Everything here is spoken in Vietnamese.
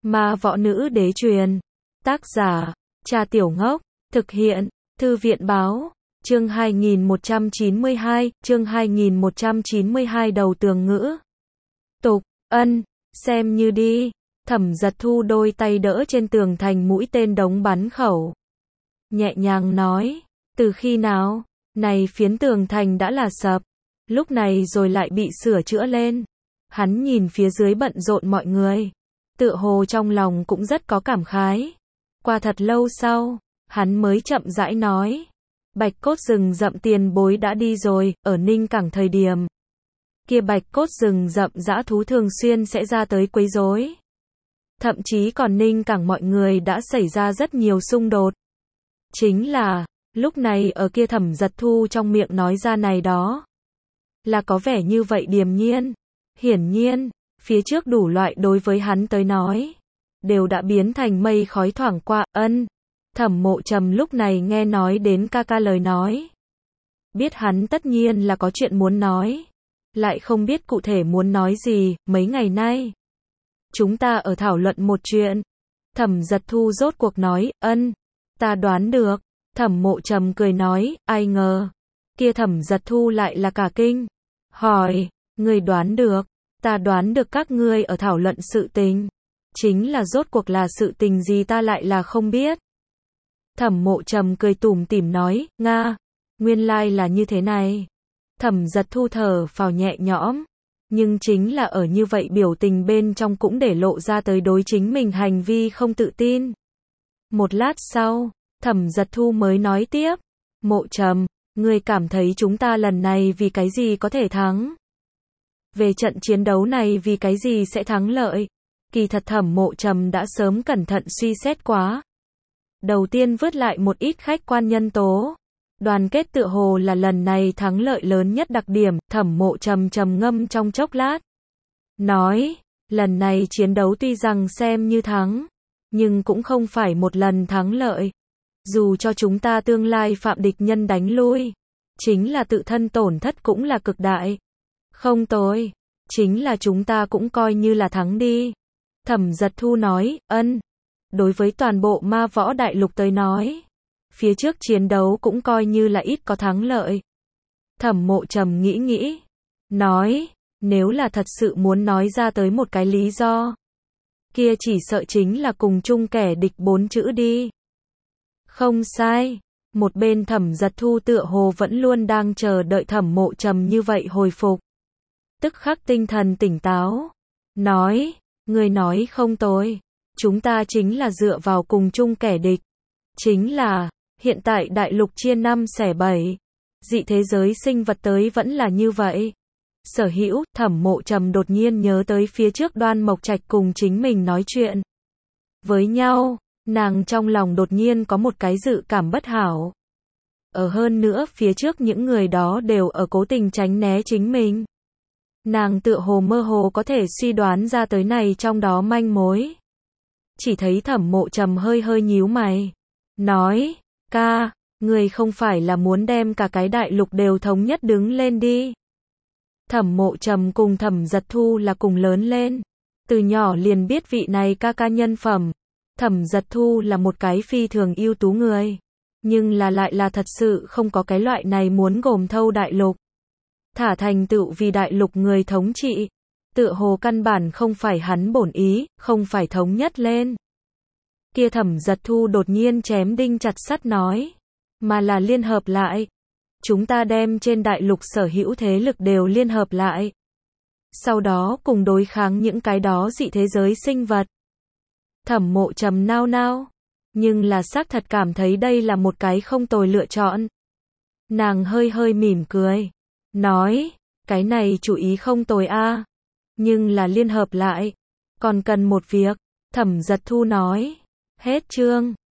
Ma võ nữ đế truyền. Tác giả, Trà Tiểu Ngốc. Thực hiện, Thư viện báo. Chương 2192, đầu tường ngữ. Tục, ân, xem như đi. Thẩm Giật Thu đôi tay đỡ trên tường thành mũi tên đống bắn khẩu. Nhẹ nhàng nói, từ khi nào, này phiến tường thành đã là sập, lúc này rồi lại bị sửa chữa lên. Hắn nhìn phía dưới bận rộn mọi người, tựa hồ trong lòng cũng rất có cảm khái. Qua thật lâu sau, hắn mới chậm rãi nói, Bạch cốt rừng rậm tiền bối đã đi rồi, ở Ninh Cảng thời điểm kia bạch cốt rừng rậm dã thú thường xuyên sẽ ra tới quấy rối. Thậm chí còn Ninh Cảng mọi người đã xảy ra rất nhiều xung đột. Chính là, lúc này ở kia Thẩm Giật Thu trong miệng nói ra này đó, là có vẻ như vậy điềm nhiên. Hiển nhiên, phía trước đủ loại đối với hắn tới nói, đều đã biến thành mây khói thoảng qua. Thẩm Mộ Trầm lúc này nghe nói đến ca ca lời nói, biết hắn tất nhiên là có chuyện muốn nói, lại không biết cụ thể muốn nói gì. Mấy ngày nay, chúng ta ở thảo luận một chuyện. Thẩm Giật Thu rốt cuộc nói, ta đoán được. Thẩm Mộ Trầm cười nói, ai ngờ. Kia Thẩm Giật Thu lại là cả kinh. Hỏi, ngươi đoán được, ta đoán được các ngươi ở thảo luận sự tình. Chính là rốt cuộc là sự tình gì ta lại là không biết. Thẩm Mộ Trầm cười tủm tỉm nói, Nga, nguyên lai là như thế này. Thẩm Giật Thu thở phào nhẹ nhõm, nhưng chính là ở như vậy biểu tình bên trong cũng để lộ ra tới đối chính mình hành vi không tự tin. Một lát sau, Thẩm Giật Thu mới nói tiếp, Mộ Trầm, ngươi cảm thấy chúng ta lần này vì cái gì có thể thắng? Về trận chiến đấu này vì cái gì sẽ thắng lợi? Kỳ thật Thẩm Mộ Trầm đã sớm cẩn thận suy xét quá. Đầu tiên vớt lại một ít khách quan nhân tố. Đoàn kết tựa hồ là lần này thắng lợi lớn nhất đặc điểm. Thẩm Mộ Trầm trầm ngâm trong chốc lát, nói, lần này chiến đấu tuy rằng xem như thắng, nhưng cũng không phải một lần thắng lợi. Dù cho chúng ta tương lai phạm địch nhân đánh lui, chính là tự thân tổn thất cũng là cực đại. Không tồi, chính là chúng ta cũng coi như là thắng đi. Thẩm Giật Thu nói, đối với toàn bộ ma võ đại lục tới nói, phía trước chiến đấu cũng coi như là ít có thắng lợi. Thẩm Mộ Trầm nghĩ, nói, nếu là thật sự muốn nói ra tới một cái lý do, kia chỉ sợ chính là cùng chung kẻ địch 4 chữ đi. Không sai, một bên Thẩm Giật Thu tựa hồ vẫn luôn đang chờ đợi Thẩm Mộ Trầm như vậy hồi phục. Tức khắc tinh thần tỉnh táo, nói, ngươi nói không tồi, chúng ta chính là dựa vào cùng chung kẻ địch. Chính là, hiện tại đại lục chia 5 xẻ 7, dị thế giới sinh vật tới vẫn là như vậy. Sở hữu, Thẩm Mộ Trầm đột nhiên nhớ tới phía trước Đoan Mộc Trạch cùng chính mình nói chuyện với nhau, nàng trong lòng đột nhiên có một cái dự cảm bất hảo. Ở hơn nữa phía trước những người đó đều ở cố tình tránh né chính mình. Nàng tựa hồ mơ hồ có thể suy đoán ra tới này trong đó manh mối. Chỉ thấy Thẩm Mộ Trầm hơi hơi nhíu mày, nói, ca, người không phải là muốn đem cả cái đại lục đều thống nhất đứng lên đi. Thẩm Mộ Trầm cùng Thẩm Giật Thu là cùng lớn lên, từ nhỏ liền biết vị này ca ca nhân phẩm. Thẩm Giật Thu là một cái phi thường ưu tú người, nhưng là lại là thật sự không có cái loại này muốn gồm thâu đại lục, thả thành tựu vì đại lục người thống trị. Tựa hồ căn bản không phải hắn bổn ý, không phải thống nhất lên. Kia Thẩm Giật Thu đột nhiên chém đinh chặt sắt nói, mà là liên hợp lại. Chúng ta đem trên đại lục sở hữu thế lực đều liên hợp lại. Sau đó cùng đối kháng những cái đó dị thế giới sinh vật. Thẩm Mộ Trầm nao nao, nhưng là xác thật cảm thấy đây là một cái không tồi lựa chọn. Nàng hơi hơi mỉm cười, nói, cái này chủ ý không tồi a, nhưng là liên hợp lại, còn cần một việc. Thẩm Giật Thu nói, hết chương.